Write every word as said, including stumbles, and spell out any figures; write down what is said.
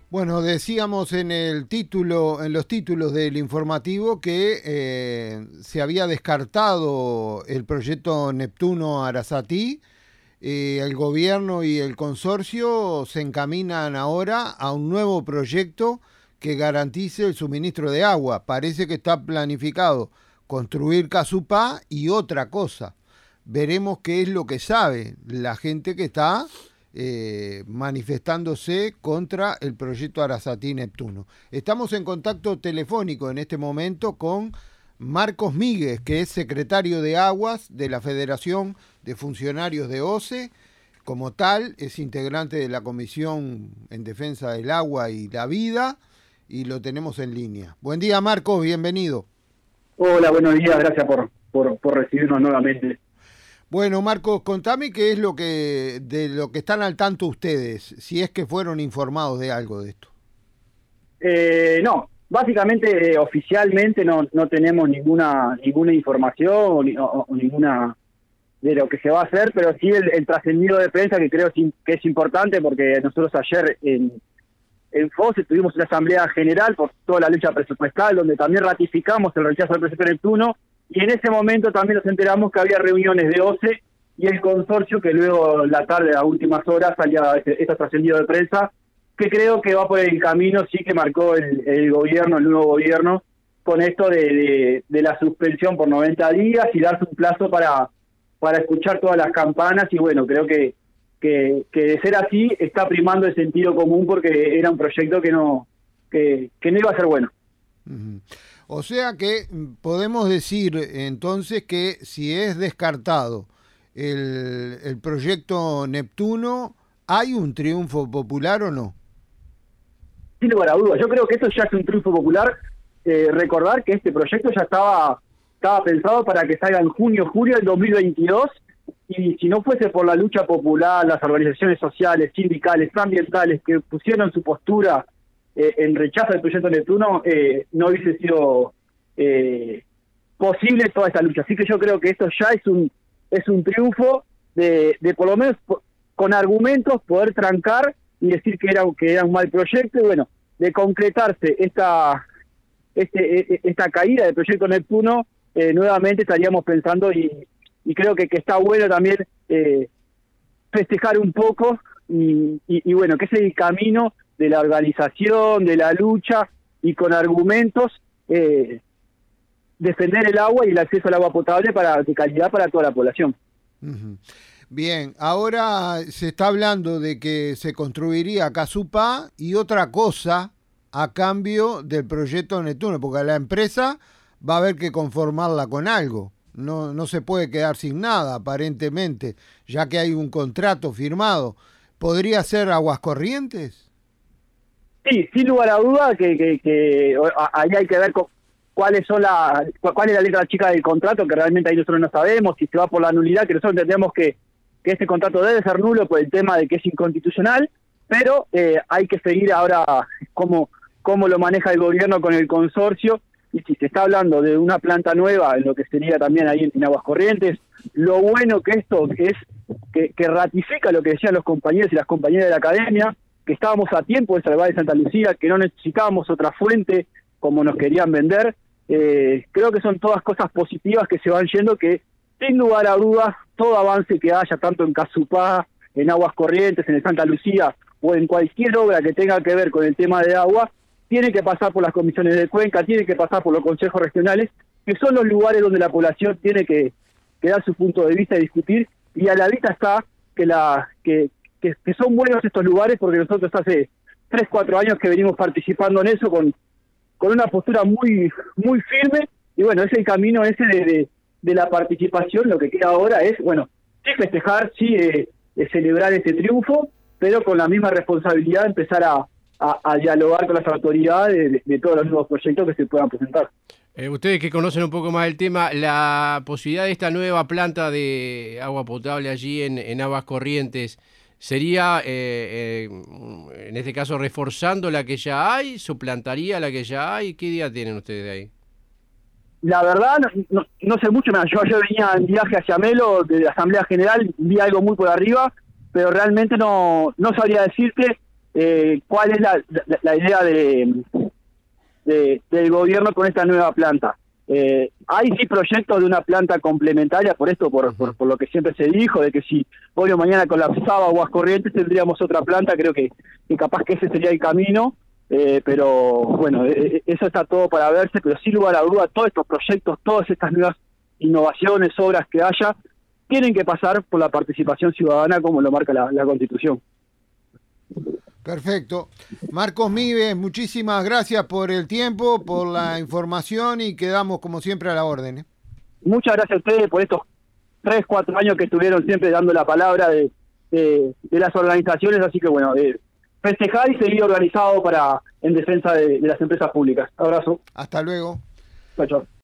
Bueno, decíamos en el título, en los títulos del informativo que eh, se había descartado el proyecto Neptuno Arasatí. Eh, el gobierno y el consorcio se encaminan ahora a un nuevo proyecto que garantice el suministro de agua. Parece que está planificado construir Casupá y otra cosa. Veremos qué es lo que sabe la gente que está Eh, manifestándose contra el proyecto Arasatí Neptuno. Estamos en contacto telefónico en este momento con Marcos Míguez, que es secretario de Aguas de la Federación de Funcionarios de OCE. Como tal, es integrante de la Comisión en Defensa del Agua y la Vida, y lo tenemos en línea. Buen día, Marcos, bienvenido. Hola, buenos días, gracias por, por, por recibirnos nuevamente. Bueno, Marcos, contame qué es lo que de lo que están al tanto ustedes, si es que fueron informados de algo de esto. Eh, no, básicamente, eh, oficialmente no, no tenemos ninguna ninguna información o, o, o ninguna de lo que se va a hacer, pero sí el, el trascendido de prensa que creo que es importante, porque nosotros ayer en, en FOSE tuvimos una asamblea general por toda la lucha presupuestal, donde también ratificamos el rechazo del presupuesto Neptuno. Y en ese momento también nos enteramos que había reuniones de OCE y el consorcio, que luego la tarde, a últimas horas, salía este, este trascendido de prensa, que creo que va por el camino, sí, que marcó el, el gobierno, el nuevo gobierno, con esto de, de, de la suspensión por noventa días y darse un plazo para, para escuchar todas las campanas. Y bueno, creo que, que, que de ser así está primando el sentido común, porque era un proyecto que no, que, que no iba a ser bueno. Uh-huh. O sea que podemos decir entonces que si es descartado el, el proyecto Neptuno, ¿hay un triunfo popular o no? Sin lugar a dudas, yo creo que esto ya es un triunfo popular. Eh, recordar que este proyecto ya estaba, estaba pensado para que salga en junio, julio del dos mil veintidós, y si no fuese por la lucha popular, las organizaciones sociales, sindicales, ambientales, que pusieron su postura Eh, en rechazo del proyecto Neptuno, eh, no hubiese sido eh, posible toda esta lucha. Así que yo creo que esto ya es un es un triunfo de, de por lo menos po- con argumentos poder trancar y decir que era que era un mal proyecto. Y bueno, de concretarse esta este esta caída del proyecto Neptuno, eh, nuevamente estaríamos pensando, y, y creo que, que está bueno también eh, festejar un poco, y, y, y bueno, que es el camino de la organización, de la lucha, y con argumentos eh, defender el agua y el acceso al agua potable para de calidad para toda la población. Uh-huh. Bien, ahora se está hablando de que se construiría Casupá y otra cosa a cambio del proyecto Neptuno, porque la empresa va a haber que conformarla con algo. No, no se puede quedar sin nada, aparentemente, ya que hay un contrato firmado. ¿Podría ser Aguas Corrientes? Sí, sin lugar a duda que, que, que ahí hay que ver con cuáles son la, cuál es la letra chica del contrato, que realmente ahí nosotros no sabemos, si se va por la nulidad, que nosotros entendemos que, que este contrato debe ser nulo por el tema de que es inconstitucional, pero eh, hay que seguir ahora cómo, cómo lo maneja el gobierno con el consorcio, y si se está hablando de una planta nueva, en lo que sería también ahí en Aguas Corrientes, lo bueno que esto es que, que ratifica lo que decían los compañeros y las compañeras de la academia, que estábamos a tiempo de salvar de Santa Lucía, que no necesitábamos otra fuente como nos querían vender. Eh, creo que son todas cosas positivas que se van yendo, que sin lugar a dudas, todo avance que haya, tanto en Casupá, en Aguas Corrientes, en el Santa Lucía, o en cualquier obra que tenga que ver con el tema de agua, tiene que pasar por las comisiones de cuenca, tiene que pasar por los consejos regionales, que son los lugares donde la población tiene que, que dar su punto de vista y discutir, y a la vista está que la que Que, que son buenos estos lugares, porque nosotros hace tres, cuatro años que venimos participando en eso con, con una postura muy muy firme, y bueno, es el camino ese de, de, de la participación. Lo que queda ahora es, bueno, sí festejar, sí eh, eh, celebrar este triunfo, pero con la misma responsabilidad de empezar a, a, a dialogar con las autoridades de, de todos los nuevos proyectos que se puedan presentar. Eh, ustedes que conocen un poco más el tema, la posibilidad de esta nueva planta de agua potable allí en, en Aguas Corrientes, ¿sería, eh, eh, en este caso, reforzando la que ya hay? ¿Suplantaría la que ya hay? ¿Qué idea tienen ustedes de ahí? La verdad, no, no, no sé mucho más. Yo, yo venía en viaje hacia Melo, de la Asamblea General, vi algo muy por arriba, pero realmente no, no sabría decirte eh, cuál es la, la, la idea de, de, del gobierno con esta nueva planta. Eh, hay sí proyectos de una planta complementaria, por esto, por, por, por lo que siempre se dijo, de que si hoy o mañana colapsaba Aguas Corrientes tendríamos otra planta. Creo que, que capaz que ese sería el camino, eh, pero bueno, eh, eso está todo para verse, pero sin lugar a duda todos estos proyectos, todas estas nuevas innovaciones, obras que haya, tienen que pasar por la participación ciudadana como lo marca la, la Constitución. Perfecto. Marcos Mives, muchísimas gracias por el tiempo, por la información y quedamos como siempre a la orden, ¿eh? Muchas gracias a ustedes por estos tres, cuatro años que estuvieron siempre dando la palabra de, de, de las organizaciones, así que bueno, eh, festejar y seguir organizado para en defensa de, de las empresas públicas. Abrazo. Hasta luego. Chao, chao.